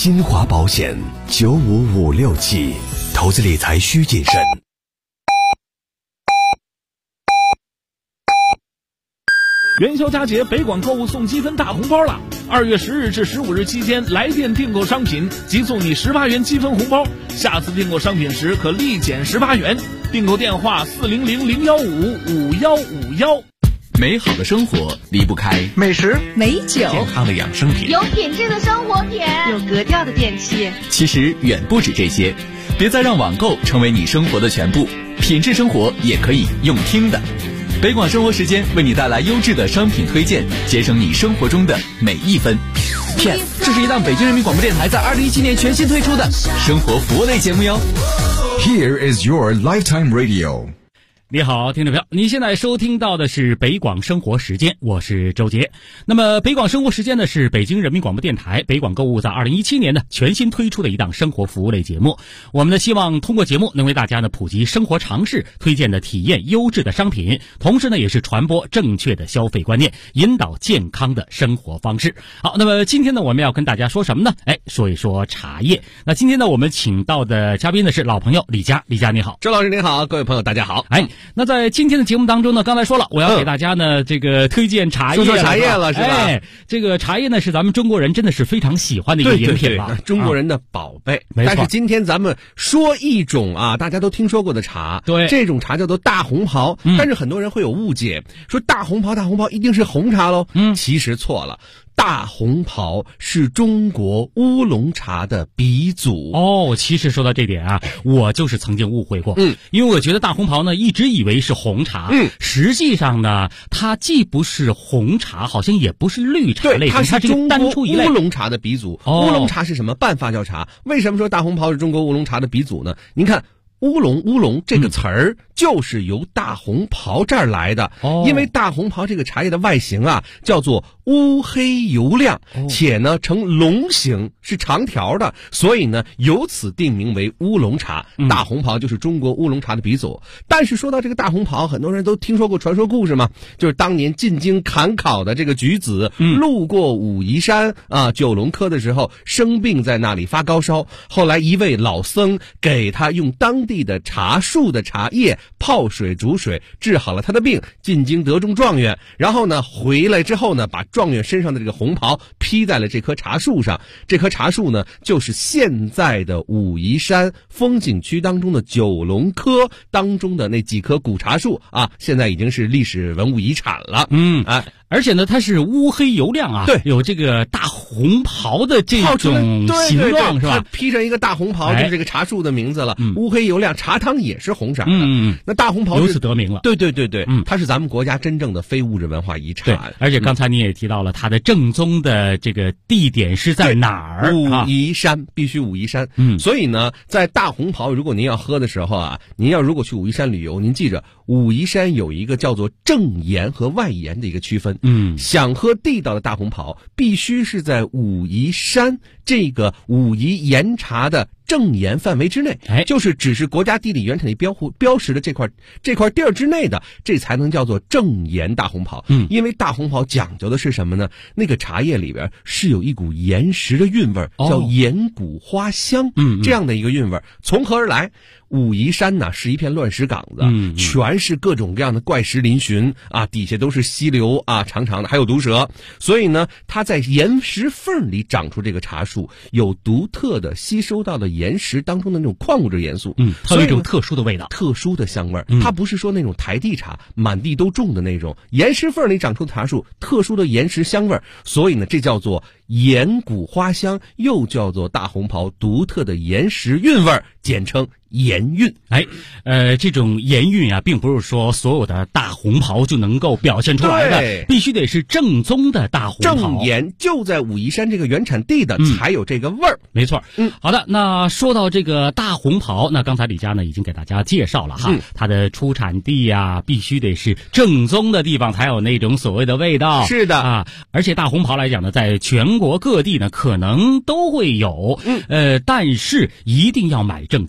新华保险9556期，投资理财需谨慎。 元宵佳节，北广购物送积分大红包了！2月10日至15日期间，来电订购商品即送你18元积分红包，下次订购商品时可立减18元。订购电话400-015-5151。 美好的生活离不开美食、 美酒、 健康的养生品， 有品质的生活品， 有格调的电器。 其实远不止这些，别再让网购成为你生活的全部，品质生活也可以用听的。北广生活时间为你带来优质的商品推荐，节省你生活中的每一分。Yes， 这是一档北京人民广播电台在2017年全新推出的生活服务类节目哟。 Here is your lifetime radio。 你好，听众朋友，您现在收听到的是北广生活时间，我是周杰。那么北广生活时间呢，是北京人民广播电台北广购物在2017年呢全新推出的一档生活服务类节目。我们呢希望通过节目能为大家呢普及生活常识，推荐的体验优质的商品，同时呢也是传播正确的消费观念，引导健康的生活方式。好，那么今天呢我们要跟大家说什么呢？说一说茶叶。那今天呢我们请到的嘉宾呢是老朋友李佳。李佳你好。 周老师您好，各位朋友大家好。 那在今天的节目当中呢，刚才说了，我要给大家呢这个推荐茶叶， 说茶叶了是吧？ 这个茶叶呢是咱们中国人真的是非常喜欢的一个饮品了， 中国人的宝贝。 没错。 但是今天咱们说一种大家都听说过的茶， 对， 这种茶叫做大红袍。但是很多人会有误解，说大红袍一定是红茶喽？其实错了。大红袍是中国乌龙茶的鼻祖其实说到这点啊，我就是曾经误会过，因为我觉得大红袍呢一直以为是红茶，实际上呢它既不是红茶，好像也不是绿茶类， 它是中国乌龙茶的鼻祖。乌龙茶是什么？半发酵茶。为什么说大红袍是中国乌龙茶的鼻祖呢？您看乌龙这个词儿就是由大红袍这儿来的，因为大红袍这个茶叶的外形叫做乌黑油亮，且呢呈龙形，是长条的，所以呢由此定名为乌龙茶。大红袍就是中国乌龙茶的鼻祖。但是说到这个大红袍，很多人都听说过传说故事嘛，就是当年进京赶考的这个举子，路过武夷山九龙科的时候生病，在那里发高烧，后来一位老僧给他用当地的茶树的茶叶泡水煮水，治好了他的病，进京得中状元。然后呢回来之后呢，把状元身上的这个红袍披在了这棵茶树上。这棵茶树呢就是现在的武夷山风景区当中的九龙科当中的那几棵古茶树现在已经是历史文物遗产了。 而且呢它是乌黑油亮对， 有这个大红袍的这种形状，是吧？ 披上一个大红袍，就是这个茶树的名字了。乌黑油亮，茶汤也是红色的。那大红袍由此得名了。 对，它是咱们国家真正的非物质文化遗产。 对，而且刚才你也提到了它的正宗的这个地点是在哪儿？ 武夷山，必须武夷山。所以呢，在大红袍，如果您要喝的时候您要如果去武夷山旅游，您记着，武夷山有一个叫做正岩和外岩的一个区分。想喝地道的大红袍，必须是在武夷山这个武夷岩茶的正岩范围之内，就是只是国家地理原产地标识的这块地儿之内的，这才能叫做正岩大红袍。因为大红袍讲究的是什么呢？那个茶叶里边是有一股岩石的韵味，叫岩谷花香，这样的一个韵味。从何而来？武夷山呢是一片乱石岗子，全是各种各样的怪石嶙峋底下都是溪流长长的，还有毒蛇。所以呢它在岩石缝里长出这个茶树，有独特的吸收到的岩石当中的那种矿物质元素， 它有一种特殊的味道， 特殊的香味。它不是说那种台地茶满地都种的那种，岩石缝里长出的茶树，特殊的岩石香味。所以呢这叫做岩谷花香，又叫做大红袍独特的岩石韵味，简称岩韵。 这种岩韵并不是说所有的大红袍就能够表现出来的，必须得是正宗的大红袍， 正岩就在武夷山这个原产地的才有这个味儿。 没错。好的，那说到这个大红袍，那刚才李佳呢已经给大家介绍了它的出产地必须得是正宗的地方才有那种所谓的味道。 是的而且大红袍来讲呢，在全国各地呢可能都会有，但是一定要买正宗的，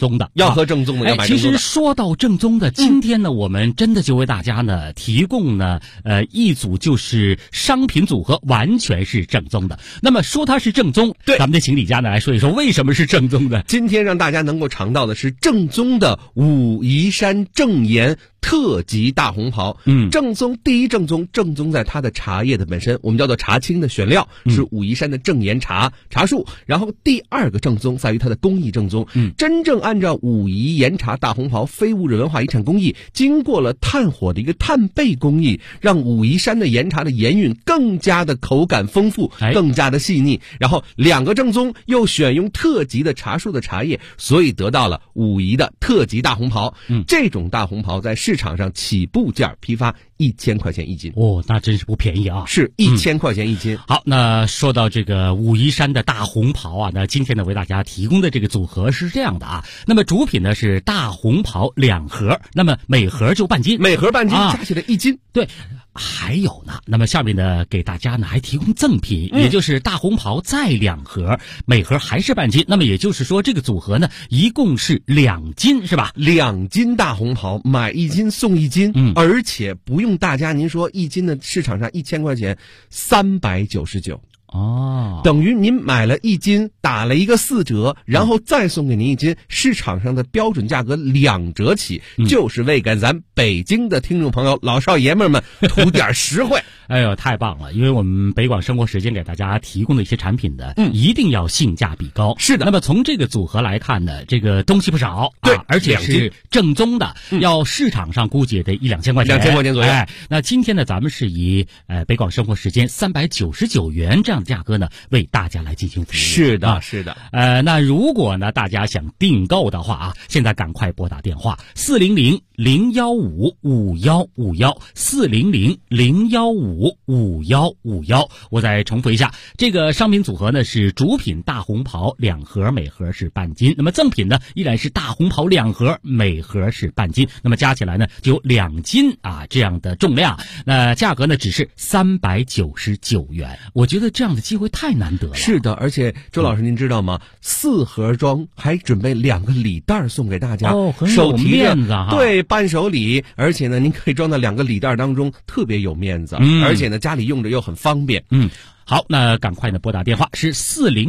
要喝正宗的，要买正宗的。 其实说到正宗的，今天呢，我们真的就为大家呢提供呢一组就是商品组合，完全是正宗的。那么说它是正宗， 对， 咱们得请李佳呢来说一说为什么是正宗的。 今天让大家能够尝到的是正宗的武夷山正岩特级大红袍。正宗第一正宗在它的茶叶的本身，我们叫做茶青的选料是武夷山的正岩茶树。然后第二个正宗在于它的工艺正宗，真正按照武夷岩茶大红袍非物质文化遗产工艺，经过了炭火的一个炭焙工艺，让武夷山的岩茶的岩韵更加的口感丰富，更加的细腻。然后两个正宗又选用特级的茶树的茶叶，所以得到了武夷的特级大红袍。这种大红袍在市场上起步价批发1000块钱一斤。 哦，那真是不便宜啊！ 是1000块钱一斤。 好，那说到这个武夷山的大红袍啊，那今天呢为大家提供的这个组合是这样的啊。那么主品呢是大红袍2盒，那么每盒就半斤， 每盒半斤，加起来1斤。 对。还有呢，那么下面呢给大家呢还提供赠品，也就是大红袍再2盒，每盒还是半斤。那么也就是说这个组合呢一共是2斤，是吧 ？2斤大红袍，买1斤送1斤，而且不用大家您说1斤的市场上1000块钱，399。等于您买了1斤，打了一个4折，然后再送给您1斤，市场上的标准价格2折起，就是为给咱北京的听众朋友老少爷们们图点实惠。 哎呦，太棒了！因为我们北广生活时间给大家提供的一些产品的，一定要性价比高。 是的。 那么从这个组合来看呢，这个东西不少， 对， 而且是正宗的，要市场上估计也得1-2000块钱，2 千块钱左右。 那今天呢，咱们是以北广生活时间399元这样的价格呢，为大家来进行服务。 是的，是的。 那如果呢，大家想订购的话啊，现在赶快拨打电话400-015-5151，400-015-5151。我再重复一下，这个商品组合呢是主品大红袍2盒，每盒是半斤。那么赠品呢依然是大红袍2盒，每盒是半斤。那么加起来呢就有2斤啊这样的重量。那价格呢只是399元。我觉得这样的机会太难得了。 是的，而且周老师您知道吗？4盒装还准备2个礼袋送给大家， 很有面子哈。 对，伴手礼，而且呢您可以装在2个礼袋当中，特别有面子，而且呢家里用着又很方便。 好，那赶快呢拨打电话是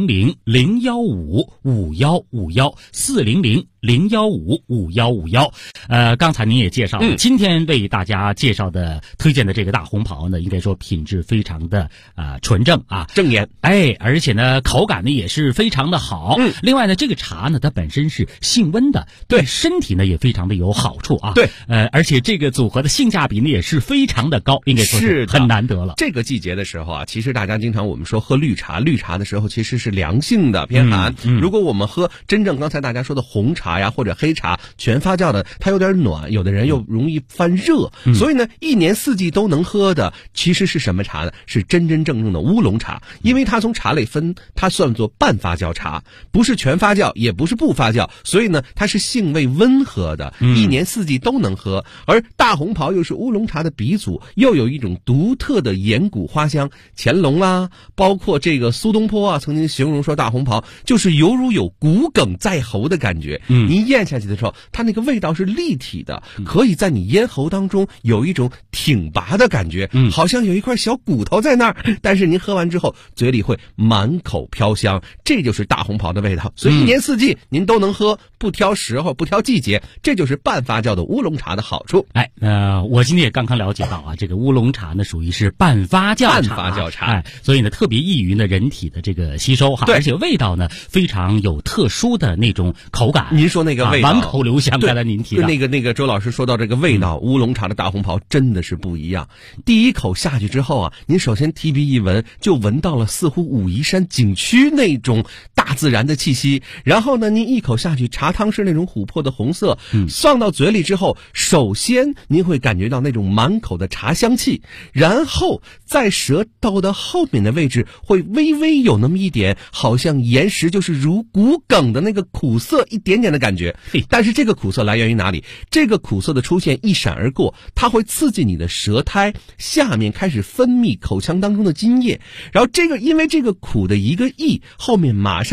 400-015-5151，400-015-5151。刚才您也介绍了，今天为大家介绍的推荐的这个大红袍呢，应该说品质非常的纯正啊， 正岩。 而且呢口感呢也是非常的好。另外呢这个茶呢它本身是性温的，对身体呢也非常的有好处啊。 对， 而且这个组合的性价比呢也是非常的高，应该说是很难得了。 这个季节的时候啊，其实大家经常我们说喝绿茶的时候其实是凉性的偏寒。如果我们喝真正刚才大家说的红茶呀或者黑茶全发酵的，它有点暖，有的人又容易犯热，所以呢1年4季都能喝的其实是什么茶呢？是真正的乌龙茶。因为它从茶类分，它算作半发酵茶，不是全发酵也不是不发酵，所以呢它是性味温和的，1年4季都能喝。而大红袍又是乌龙茶的鼻祖，又有一种独特的岩谷花香。乾隆啊包括这个苏东坡啊曾经形容说大红袍就是犹如有骨梗在喉的感觉。你咽下去的时候它那个味道是立体的，可以在你咽喉当中有一种挺拔的感觉，好像有一块小骨头在那儿，但是您喝完之后嘴里会满口飘香，这就是大红袍的味道。所以1年4季您都能喝，不挑时候不挑季节，这就是半发酵的乌龙茶的好处。 我今天也刚刚了解到啊，这个乌龙茶呢属于是半发酵茶，所以呢特别易于呢人体的这个吸收哈，而且味道呢非常有特殊的那种口感。 您说那个味道满口留香，刚才您提到那个周老师说到这个味道，乌龙茶的大红袍真的是不一样。第一口下去之后啊，您首先提鼻一闻，就闻到了似乎武夷山景区那种大自然的气息。然后呢，您一口下去，茶汤是那种琥珀的红色，放到嘴里之后，首先您会感觉到那种满口的茶香气，然后在舌头的后面的位置会微微有那么一点好像岩石就是如骨梗的那个苦涩一点点的感觉。但是这个苦涩来源于哪里？这个苦涩的出现一闪而过，它会刺激你的舌苔下面开始分泌口腔当中的津液，然后因为这个苦的一个意，后面马上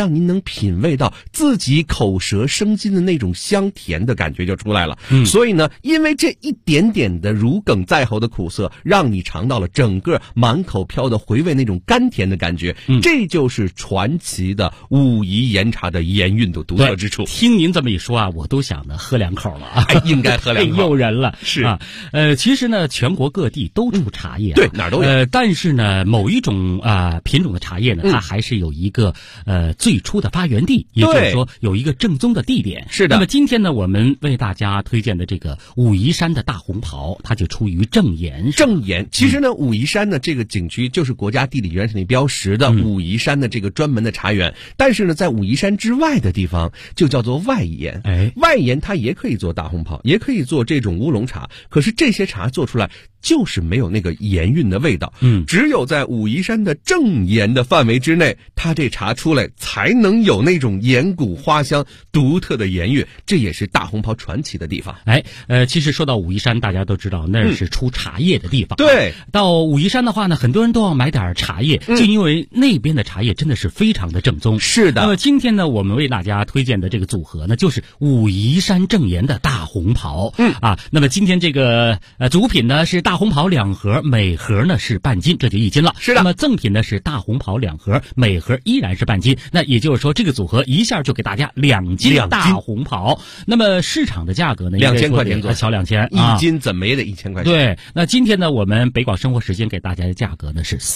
让您能品味到自己口舌生津的那种香甜的感觉就出来了。所以呢，因为这一点点的如鲠在喉的苦涩，让你尝到了整个满口飘的回味那种甘甜的感觉。这就是传奇的武夷岩茶的盐韵的独特之处。 听您这么一说啊，我都想呢喝两口了啊， 应该喝两口， 太诱人了。 是啊，其实呢，全国各地都出茶叶， 对，哪儿都有。 但是呢，某一种品种的茶叶呢，它还是有一个最初的发源地，也就是说有一个正宗的地点。 是的。 那么今天呢，我们为大家推荐的这个武夷山的大红袍，它就出于正岩。 正岩，其实呢，武夷山呢这个景区就是国家地理原产地标识的武夷山的这个专门的茶园，但是呢，在武夷山之外的地方就叫做外岩。外岩它也可以做大红袍，也可以做这种乌龙茶，可是这些茶做出来就是没有那个盐韵的味道。只有在武夷山的正岩的范围之内，它这茶出来才能有那种岩谷花香独特的盐韵，这也是大红袍传奇的地方。 其实说到武夷山，大家都知道那是出茶叶的地方。 对， 到武夷山的话呢，很多人都要买点茶叶，就因为那边的茶叶真的是非常的正宗。 是的。 那么今天呢，我们为大家推荐的这个组合呢，就是武夷山正岩的大红袍。那么今天这个主品呢是大红袍2盒，每盒呢是半斤，这就1斤了。 是的。 那么赠品呢是大红袍2盒，每盒依然是半斤。那也就是说，这个组合一下就给大家2斤大红袍。那么市场的价格呢 ，2000块钱左右， 小2000， 一斤怎么也得1000块钱。 对。那今天呢，我们北广生活时间给大家的价格呢是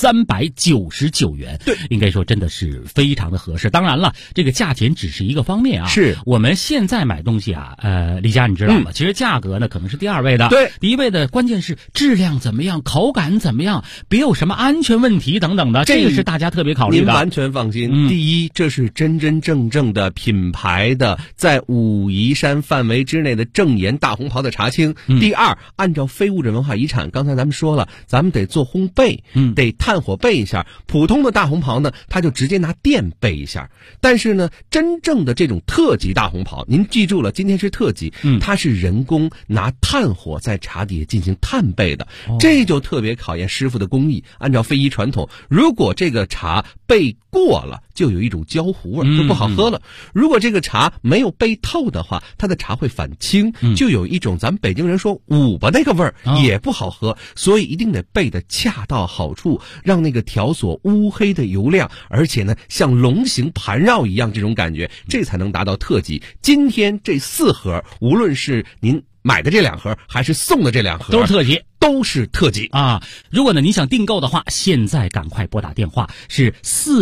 399元。 对， 应该说真的是非常的合适。当然了，这个价钱只是一个方面啊。 是我们现在买东西啊，李佳你知道吗？其实价格呢可能是第2位的。 对， 第1位的关键是质量怎么样，口感怎么样，别有什么安全问题等等的，这个是大家特别考虑的。 您完全放心。第一，这是真真正正的品牌的在武夷山范围之内的正岩大红袍的茶青。第二，按照非物质文化遗产，刚才咱们说了，咱们得做烘焙，得炭火焙一下。普通的大红袍呢，它就直接拿电焙一下。但是呢，真正的这种特级大红袍，您记住了，今天是特级，它是人工拿炭火在茶底下进行炭焙的，这就特别考验师傅的工艺。按照非遗传统，如果这个茶焙过了，就有一种焦糊味，就不好喝了。如果这个茶没有焙透的话，它的茶会反清，就有一种咱们北京人说五吧那个味儿，也不好喝。所以一定得焙得恰到好处，让那个条索乌黑的油亮，而且呢像龙形盘绕一样这种感觉，这才能达到特级。今天这4盒，无论是您买的这2盒还是送的这2盒， 都是特级。 都是特级啊！如果呢您想订购的话，现在赶快拨打电话是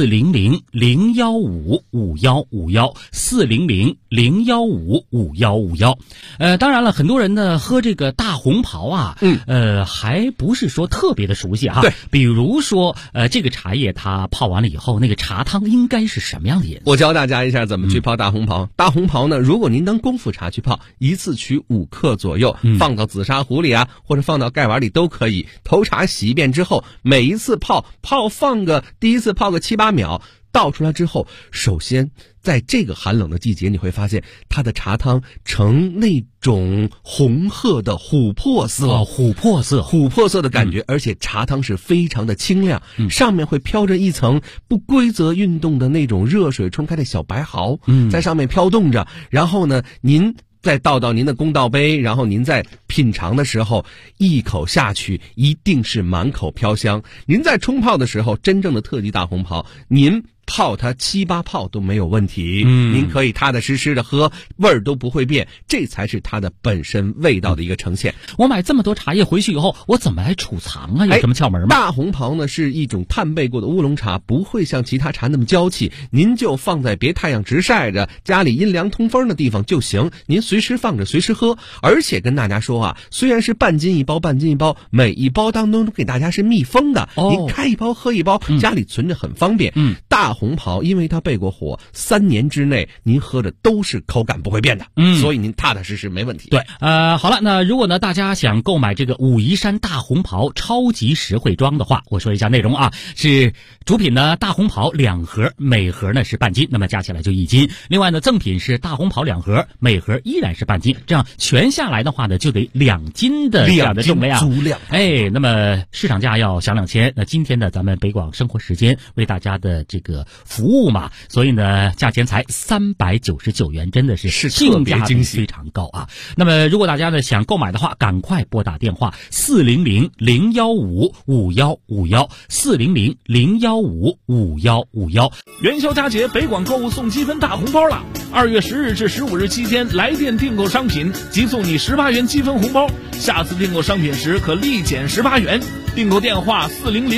400-015-5151，400-015-5151。当然了，很多人呢喝这个大红袍啊，还不是说特别的熟悉哈。 对， 比如说这个茶叶它泡完了以后，那个茶汤应该是什么样的颜色？ 我教大家一下怎么去泡大红袍。大红袍呢，如果您当功夫茶去泡，一次取5克左右，放到紫砂壶里啊，或者放到盖碗里都可以。头茶洗一遍之后，每一次第一次泡个7、8秒，倒出来之后，首先在这个寒冷的季节，你会发现它的茶汤呈那种红褐的琥珀色， 琥珀色的感觉，而且茶汤是非常的清亮，上面会飘着一层不规则运动的那种热水冲开的小白毫，在上面飘动着。然后呢，您再倒到您的公道杯，然后您在品尝的时候，一口下去一定是满口飘香。您在冲泡的时候，真正的特级大红袍，您泡它7、8泡都没有问题，您可以踏踏实实的喝，味儿都不会变，这才是它的本身味道的一个呈现。 我买这么多茶叶回去以后，我怎么来储藏啊？有什么窍门吗？ 大红袍呢是一种炭焙过的乌龙茶，不会像其他茶那么娇气，您就放在别太阳直晒着，家里阴凉通风的地方就行，您随时放着随时喝。而且跟大家说啊，虽然是半斤一包，每一包当中都给大家是密封的，您开一包喝一包，家里存着很方便。大红袍因为它焙过火，3年之内您喝的都是口感不会变的，所以您踏踏实实没问题。 对，好了，那如果呢大家想购买这个武夷山大红袍超级实惠装的话，我说一下内容啊，是主品呢大红袍2盒，每盒呢是半斤，那么加起来就1斤。另外呢赠品是大红袍2盒，每盒依然是半斤，这样全下来的话呢就得2斤的这样的重量， 足量。 那么市场价要小2000。那今天呢咱们北广生活时间为大家的这个个服务嘛，所以呢价钱才399元，真的是性价比非常高啊。那么如果大家呢想购买的话，赶快拨打电话400-015-5151，400-015-5151。 元宵佳节北广购物送积分大红包了！2月10日至15日期间，来电订购商品即送你18元积分红包，下次订购商品时可立减18元。订购电话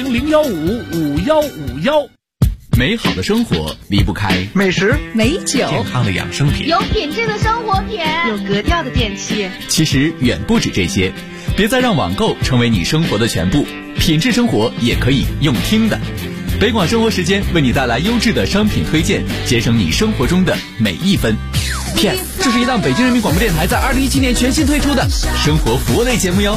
400-015-5151。 美好的生活离不开美食、 美酒、 健康的养生品、 有品质的生活品、 有格调的电器。 其实远不止这些，别再让网购成为你生活的全部，品质生活也可以用听的。北广生活时间为你带来优质的商品推荐，节省你生活中的每一分。 PS， 这是一档北京人民广播电台在2017年全新推出的生活服务类节目哟。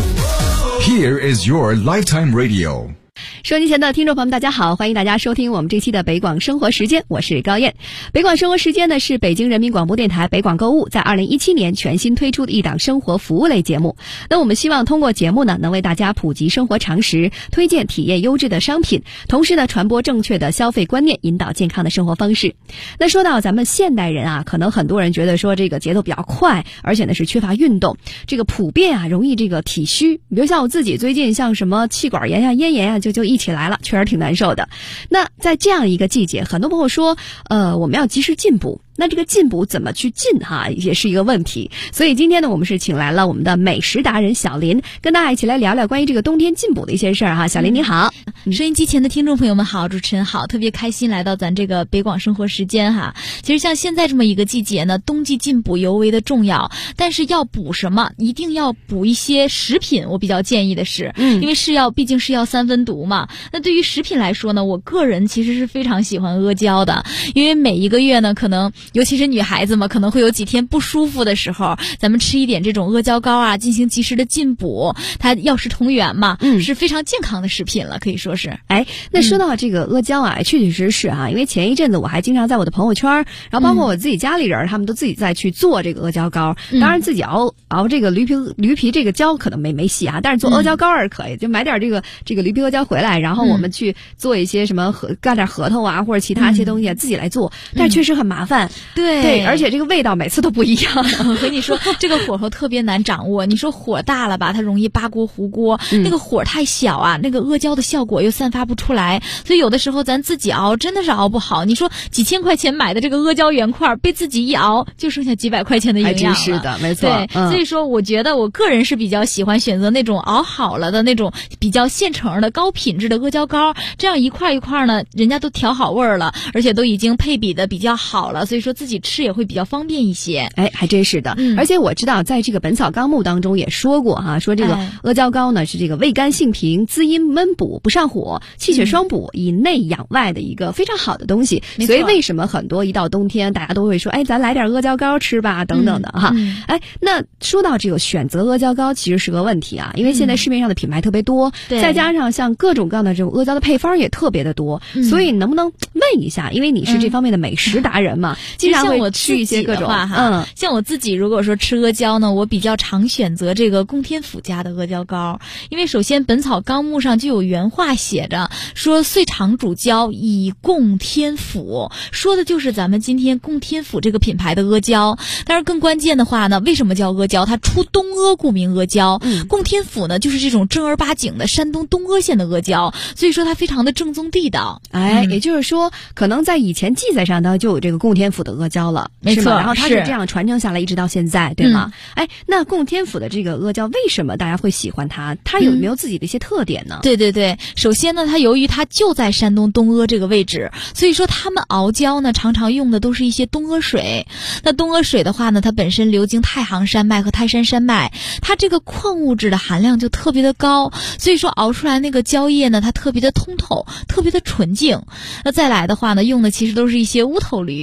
Here is your lifetime radio. 收音机前的听众朋友们，大家好，欢迎大家收听我们这期的北广生活时间，我是高燕。北广生活时间呢是北京人民广播电台北广购物在2017年全新推出的一档生活服务类节目。那我们希望通过节目呢，能为大家普及生活常识，推荐体验优质的商品，同时呢传播正确的消费观念，引导健康的生活方式。那说到咱们现代人啊，可能很多人觉得说这个节奏比较快，而且呢是缺乏运动，这个普遍啊容易这个体虚。比如像我自己最近像什么气管炎呀、咽炎呀，就一起来了，确实挺难受的。那在这样一个季节，很多朋友说我们要及时进补，那这个进补怎么去进哈，也是一个问题。所以今天呢，我们是请来了我们的美食达人小林，跟大家一起来聊聊关于这个冬天进补的一些事儿哈。小林你好。 收音机前的听众朋友们好，主持人好，特别开心来到咱这个北广生活时间哈。其实像现在这么一个季节呢，冬季进补尤为的重要，但是要补什么，一定要补一些食品，我比较建议的是，因为毕竟是药三分毒嘛。那对于食品来说呢，我个人其实是非常喜欢阿胶的，因为每一个月呢，可能尤其是女孩子嘛，可能会有几天不舒服的时候，咱们吃一点这种阿胶膏啊，进行及时的进补，它药食同源嘛，是非常健康的食品了，可以说是。 哎，那说到这个阿胶啊，确确实实啊，因为前一阵子我还经常在我的朋友圈，然后包括我自己家里人，他们都自己在去做这个阿胶膏。当然自己熬这个驴皮这个胶可能没戏啊，但是做阿胶膏是可以，就买点这个驴皮阿胶回来，然后我们去做一些什么干点核桃啊或者其他一些东西自己来做，但是确实很麻烦。对，而且这个味道每次都不一样。 我跟你说，这个火候特别难掌握。你说火大了吧，它容易扒锅糊锅；那个火太小啊，那个阿胶的效果又散发不出来。所以有的时候咱自己熬真的是熬不好。你说几千块钱买的这个阿胶原块，被自己一熬就剩下几百块钱的营养了。 还真是的，没错。 对，所以说我觉得我个人是比较喜欢选择那种熬好了的那种比较现成的高品质的阿胶膏，这样一块一块呢，人家都调好味儿了，而且都已经配比的比较好了，所以说自己吃也会比较方便一些。 哎，还真是的。而且我知道在这个《本草纲目》当中也说过哈，说这个阿胶膏呢是这个味甘性平、滋阴焖补、不上火、气血双补、以内养外的一个非常好的东西。所以为什么很多一到冬天大家都会说，哎，咱来点阿胶膏吃吧等等的哈。哎，那说到这个选择阿胶膏其实是个问题啊，因为现在市面上的品牌特别多，再加上像各种各样的这种阿胶的配方也特别的多，所以能不能问一下，因为你是这方面的美食达人嘛，经常会吃一些各种像我自己如果说吃阿胶呢，我比较常选择这个供天府家的阿胶膏，因为首先《本草纲目》上就有原话写着说岁长主胶以供天府，说的就是咱们今天供天府这个品牌的阿胶。但是更关键的话呢，为什么叫阿胶？它出东阿，故名阿胶。供天府呢就是这种正儿八经的山东东阿县的阿胶，所以说它非常的正宗地道。 哎，也就是说可能在以前记载上呢就有这个供天府的阿胶了， 没错， 然后它是这样传承下来一直到现在，对吗？哎，那供天府的这个阿胶为什么大家会喜欢它？它有没有自己的一些特点呢？ 对，首先呢，它由于它就在山东东阿这个位置，所以说他们熬胶呢常常用的都是一些东阿水。那东阿水的话呢，它本身流经太行山脉和泰山山脉，它这个矿物质的含量就特别的高，所以说熬出来那个胶液呢，它特别的通透，特别的纯净。那再来的话呢，用的其实都是一些乌头驴啊，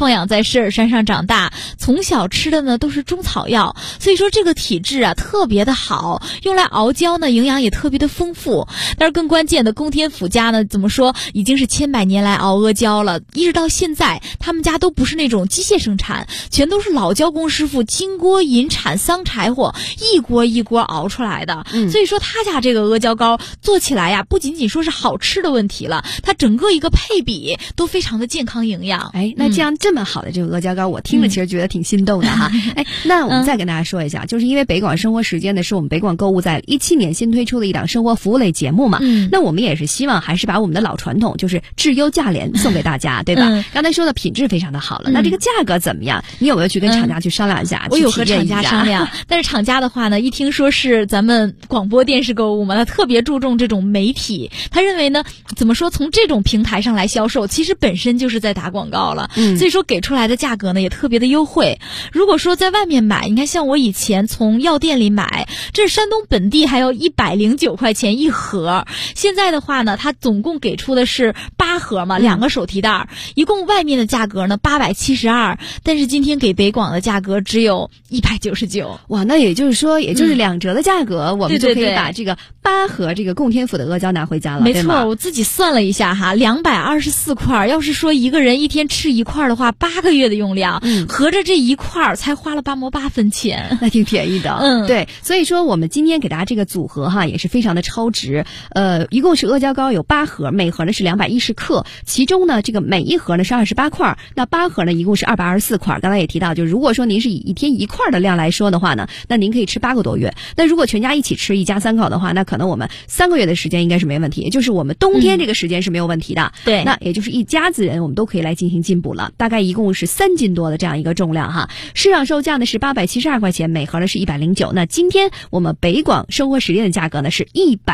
放养在狮尔山上长大，从小吃的呢都是中草药，所以说这个体质啊特别的好，用来熬胶呢营养也特别的丰富。但是更关键的，龚天府家呢怎么说，已经是千百年来熬阿胶了，一直到现在他们家都不是那种机械生产，全都是老胶工师傅金锅银铲桑柴火一锅一锅熬出来的。所以说他家这个阿胶糕做起来呀，不仅仅说是好吃的问题了，它整个一个配比都非常的健康营养。 那这么好的这个阿胶糕，我听了其实觉得挺心动的哈。那我们再跟大家说一下，就是因为北广生活时间呢是我们北广购物在17年新推出的一档生活服务类节目嘛，那我们也是希望还是把我们的老传统，就是质优价廉送给大家，对吧？刚才说的品质非常的好了，那这个价格怎么样？你有没有去跟厂家去商量一下？ 我有和厂家商量，但是厂家的话呢，一听说是咱们广播电视购物嘛，他特别注重这种媒体，他认为呢，怎么说，从这种平台上来销售，其实本身就是在打广告了，所以说给出来的价格呢也特别的优惠。如果说在外面买，你看像我以前从药店里买，这山东本地还要109块钱一盒，现在的话呢，它总共给出的是8盒嘛，2个手提袋，一共外面的价格呢872，但是今天给北广的价格只有199。 哇，那也就是说，也就是2折的价格，我们就可以把这个8盒这个龚天府的阿胶拿回家了。 没错，我自己算了一下哈，224块，要是说一个人一天吃1块的话，8个月的用量，合着这1块才花了8毛8分钱， 那挺便宜的。对，所以说我们今天给大家这个组合哈，也是非常的超值。一共是阿胶糕有8盒，每盒呢是210克，其中呢这个每一盒呢是28块，那8盒呢一共是224块。刚才也提到，就如果说您是以一天1块的量来说的话呢，那您可以吃8个多月。那如果全家一起吃，一家3口的话，那可能我们3个月的时间应该是没问题，也就是我们冬天这个时间是没有问题的。 对， 那也就是一家子人我们都可以来进行进补了，大概一共是3斤多的这样一个重量哈。市场售价呢是872块钱，每盒呢是109。那今天我们北广生活时间的价格呢是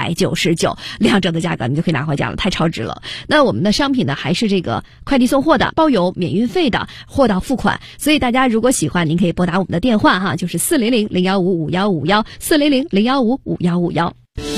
199，2折的价格你就可以拿回家了，太超值了。那我们的商品呢还是这个快递送货的，包邮免运费的，货到付款。所以大家如果喜欢，您可以拨打我们的电话哈，就是400-015-5151 400-015-5151。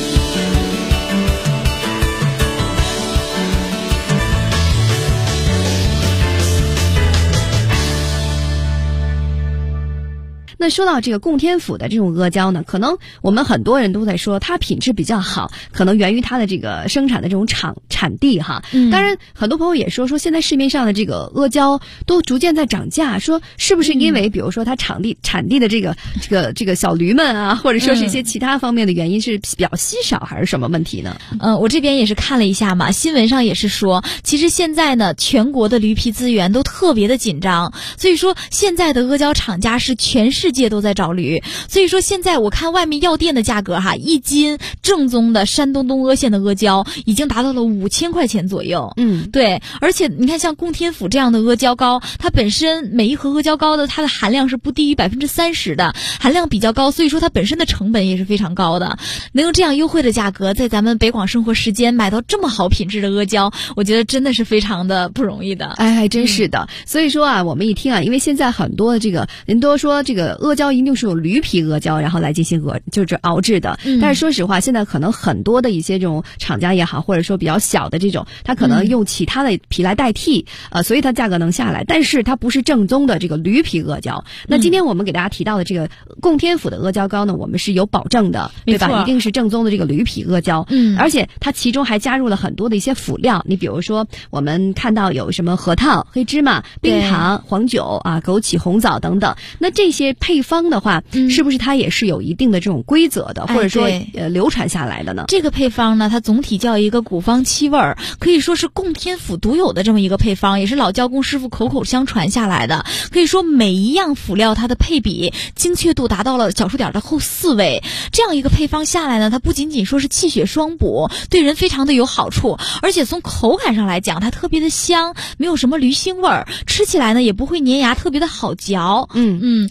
那说到这个龚天府的这种阿胶呢，可能我们很多人都在说它品质比较好，可能源于它的这个生产的这种产地哈。当然很多朋友也说现在市面上的这个阿胶都逐渐在涨价，说是不是因为比如说它产地的这个小驴们啊，或者说是一些其他方面的原因是比较稀少，还是什么问题呢？ 我这边也是看了一下嘛，新闻上也是说，其实现在呢全国的驴皮资源都特别的紧张，所以说现在的阿胶厂家是全世界都在找驴，所以说现在我看外面药店的价格哈，1斤正宗的山东东阿县的阿胶已经达到了5000块钱左右。对，而且你看像龚天府这样的阿胶糕，它本身每一盒阿胶糕的它的含量是不低于30%的，含量比较高，所以说它本身的成本也是非常高的。能用这样优惠的价格在咱们北广生活时间买到这么好品质的阿胶，我觉得真的是非常的不容易的。 还真是的。所以说啊，我们一听啊，因为现在很多的这个人都说这个阿胶一定是用驴皮阿胶然后来进行就是熬制的，但是说实话，现在可能很多的一些这种厂家也好，或者说比较小的这种，它可能用其他的皮来代替，所以它价格能下来，但是它不是正宗的这个驴皮阿胶。那今天我们给大家提到的这个龚天府的阿胶糕呢，我们是有保证的，对吧？一定是正宗的这个驴皮阿胶，而且它其中还加入了很多的一些辅料，你比如说我们看到有什么核桃、黑芝麻、冰糖、黄酒啊、枸杞、红枣等等，那这些配方的话，是不是它也是有一定的这种规则的，或者说流传下来的呢？ 这个配方呢，它总体叫一个古方7味儿，可以说是龚天府独有的这么一个配方，也是老胶工师傅口口相传下来的。可以说每一样辅料它的配比精确度达到了小数点的后4位，这样一个配方下来呢，它不仅仅说是气血双补，对人非常的有好处，而且从口感上来讲，它特别的香，没有什么驴腥味儿，吃起来呢也不会粘牙，特别的好嚼。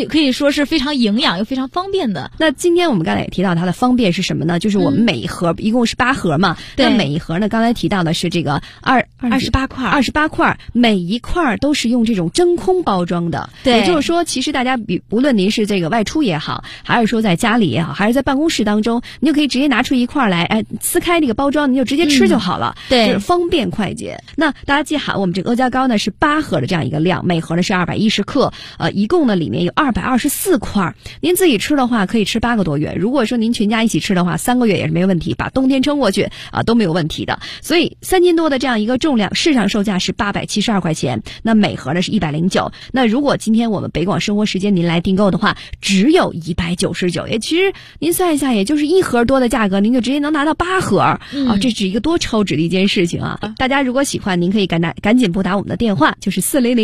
可以说是非常营养又非常方便的。 那今天我们刚才也提到它的方便是什么呢？就是我们每一盒一共是8盒嘛，那每一盒呢，刚才提到的是这个28块，每一块都是用这种真空包装的。 对， 也就是说，其实大家无论您是这个外出也好，还是说在家里也好，还是在办公室当中，你就可以直接拿出一块来，撕开这个包装，你就直接吃就好了。 对， 就是方便快捷。那大家记好，我们这个阿胶糕呢是8盒的这样一个量，每盒呢是210克，一共呢里面有224块。您自己吃的话可以吃8个多月，如果说您全家一起吃的话，3个月也是没问题，把冬天撑过去都没有问题的。所以3斤多的这样一个重量，市场售价是872块钱，那每盒呢是109。那如果今天我们北广生活时间您来订购的话，只有199，也其实您算一下，也就是1盒多的价格，您就直接能拿到8盒这是一个多超值的一件事情啊！大家如果喜欢，您可以赶紧拨打我们的电话，就是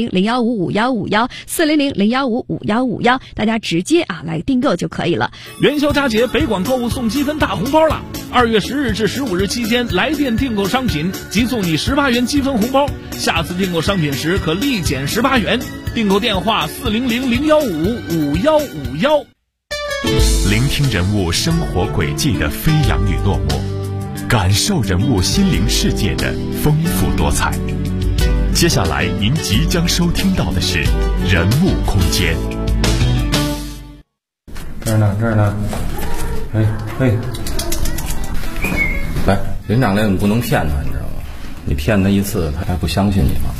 400-015-5151，400-015-5151，大家直接来订购就可以了。 元宵佳节，北广购物送积分大红包了！2月10日至15日期间，来电订购商品即送你18元积分红包，下次订购商品时可立减18元。订购电话400-015-5151。 聆听人物生活轨迹的飞扬与落寞，感受人物心灵世界的丰富多彩。接下来您即将收听到的是人物空间。 这儿呢，嘿，来，林长烈，你不能骗他，你知道吗？你骗他一次，他还不相信你吗？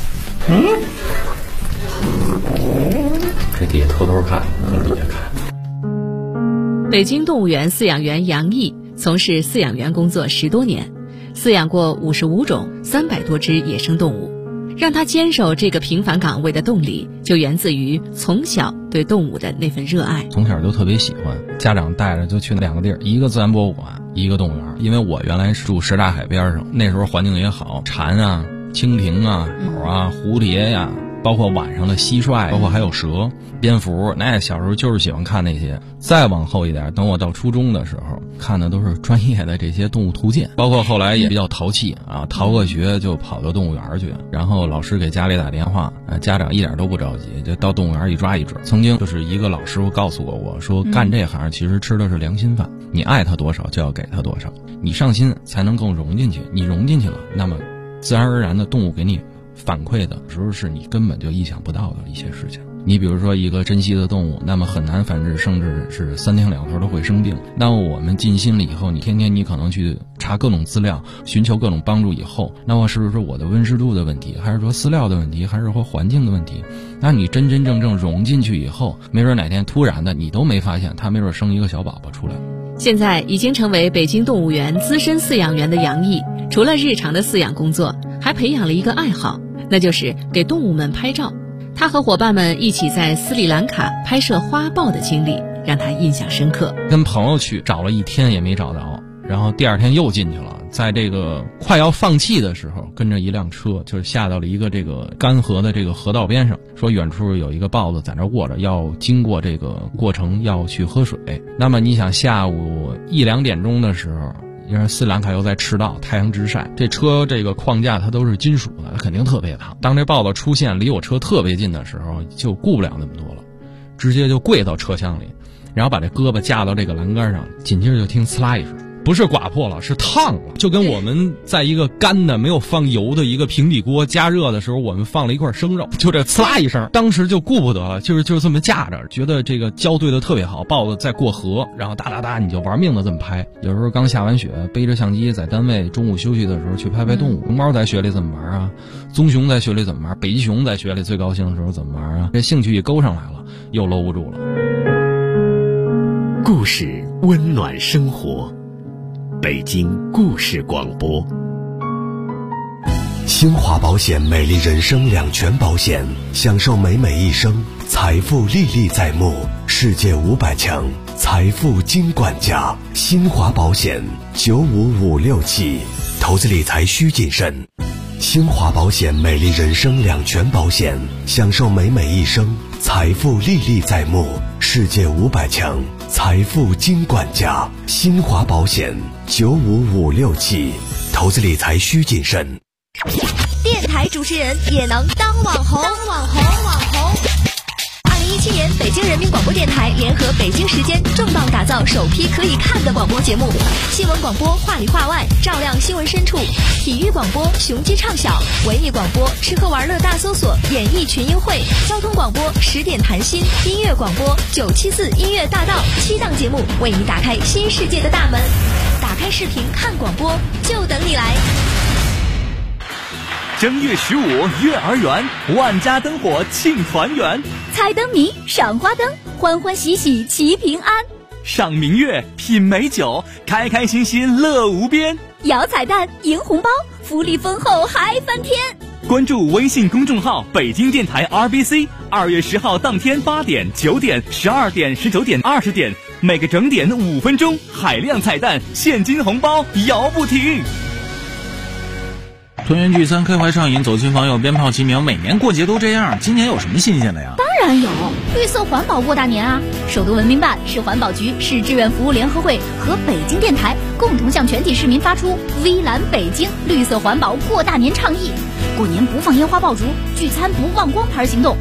这底下偷偷看，底下看。 北京动物园饲养员杨毅从事饲养员工作10多年，饲养过55种300多只野生动物。让他坚守这个平凡岗位的动力，就源自于从小对动物的那份热爱。 从小就特别喜欢，家长带着就去2个地儿，一个自然博物馆，一个动物园。因为我原来是住什刹海边上，那时候环境也好，蝉啊、蜻蜓啊、鸟啊、蝴蝶呀，包括晚上的蟋蟀，包括还有蛇、蝙蝠，那小时候就是喜欢看那些。再往后一点，等我到初中的时候，看的都是专业的这些动物图鉴，包括后来也比较淘气啊，逃个学就跑到动物园去，然后老师给家里打电话，家长一点都不着急，就到动物园一抓一准。曾经就是一个老师傅告诉我说干这行其实吃的是良心饭，你爱他多少就要给他多少，你上心才能更融进去，你融进去了，那么自然而然的动物给你反馈的时候是你根本就意想不到的一些事情。你比如说一个珍稀的动物，那么很难繁殖，甚至是3天2头都会生病。那么我们尽心了以后，你天天你可能去查各种资料，寻求各种帮助以后，那么是不是我的温湿度的问题，还是说饲料的问题，还是说环境的问题？那你真真正正融进去以后，没准哪天突然的你都没发现，它没准生一个小宝宝出来。 现在已经成为北京动物园资深饲养员的杨毅，除了日常的饲养工作，还培养了一个爱好，那就是给动物们拍照。他和伙伴们一起在斯里兰卡拍摄花豹的经历让他印象深刻。 跟朋友去找了1天也没找着，然后第2天又进去了，在这个快要放弃的时候，跟着一辆车就是下到了一个这个干涸的这个河道边上，说远处有一个豹子在那卧着，要经过这个过程要去喝水。那么你想下午1、2点钟的时候，因为斯里兰卡又在赤道，太阳直晒，这车这个框架它都是金属的，它肯定特别烫。当这豹子出现离我车特别近的时候，就顾不了那么多了，直接就跪到车厢里，然后把这胳膊架到这个栏杆上，紧接着就听呲啦一声，不是刮破了，是烫了，就跟我们在一个干的没有放油的一个平底锅加热的时候，我们放了一块生肉，就这呲啦一声，当时就顾不得了，就是这么架着，觉得这个胶对的特别好，豹子在过河，然后哒哒哒你就玩命的这么拍。有时候刚下完雪，背着相机在单位中午休息的时候去拍动物。熊猫在雪里怎么玩啊？棕熊在雪里怎么玩？北极熊在雪里最高兴的时候怎么玩啊？这兴趣一勾上来了，又搂不住了。 故事温暖生活，北京故事广播。新华保险美丽人生2全保险，享受美美一生，财富历历在目，世界500强财富金管家。新华保险95567，投资理财需谨慎。新华保险美丽人生2全保险，享受美美一生，财富历历在目，世界500强财富金管家。新华保险95567，投资理财需谨慎。 电台主持人也能当网红。2017年北京人民广广播电台联合北京时间重磅打造首批可以看的广播节目。新闻广播话里话外，照亮新闻深处；体育广播雄鸡唱晓，文艺广播吃喝玩乐大搜索，演艺群英会；交通广播10点谈心，音乐广播974音乐大道，7档节目为你打开新世界的大门。打开视频看广播，就等你来。 正月15月儿圆，万家灯火庆团圆， 猜灯谜，赏花灯，欢欢喜喜齐平安。 赏明月，品美酒，开开心心乐无边。 摇彩蛋，赢红包，福利丰厚还翻天。 关注微信公众号北京电台 RBC， 2月10号当天8点、9点、12点、19点、20点，每个整点5分钟，海量彩蛋，现金红包摇不停。 团圆聚餐，开怀畅饮，走亲访友，鞭炮齐鸣，每年过节都这样，今年有什么新鲜的呀？ 当然有，绿色环保过大年啊！首都文明办、市环保局、市志愿服务联合会和北京电台共同向全体市民发出微蓝北京绿色环保过大年倡议。过年不放烟花爆竹，聚餐不忘光牌行动，